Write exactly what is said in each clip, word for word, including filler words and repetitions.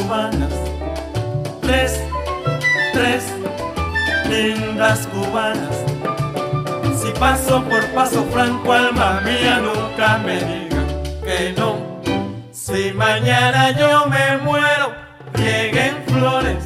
cubanas, tres, tres lindas cubanas. Si paso por Paso Franco, alma mía, nunca me diga que no. Si mañana yo me muero, rieguen flores.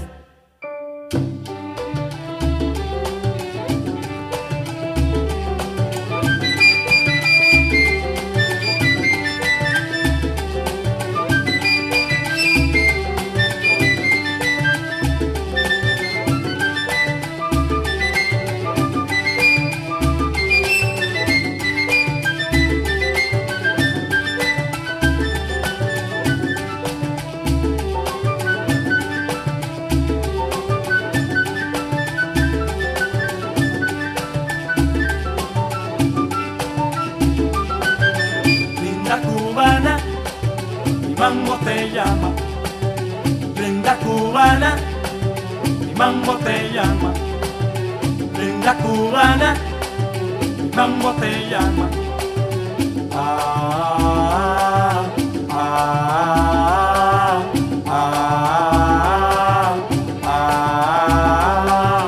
Cubana, mi mambo te llama. Linda cubana, mi mambo te llama. Linda cubana, mi mambo te llama. Ah, ah, ah, ah, ah.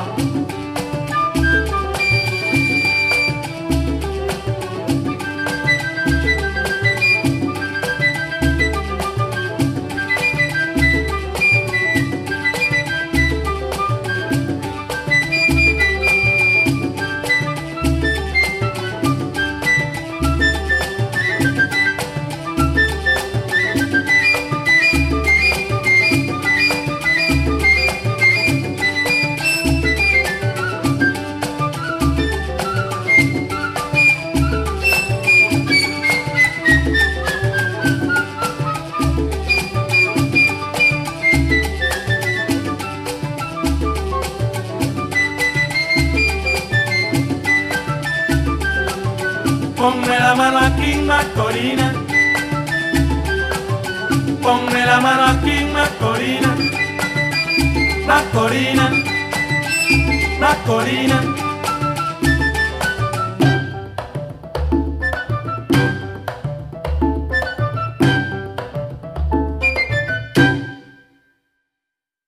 Ponme la mano aquí, Macorina. Ponme la mano aquí, Macorina. Macorina, Macorina.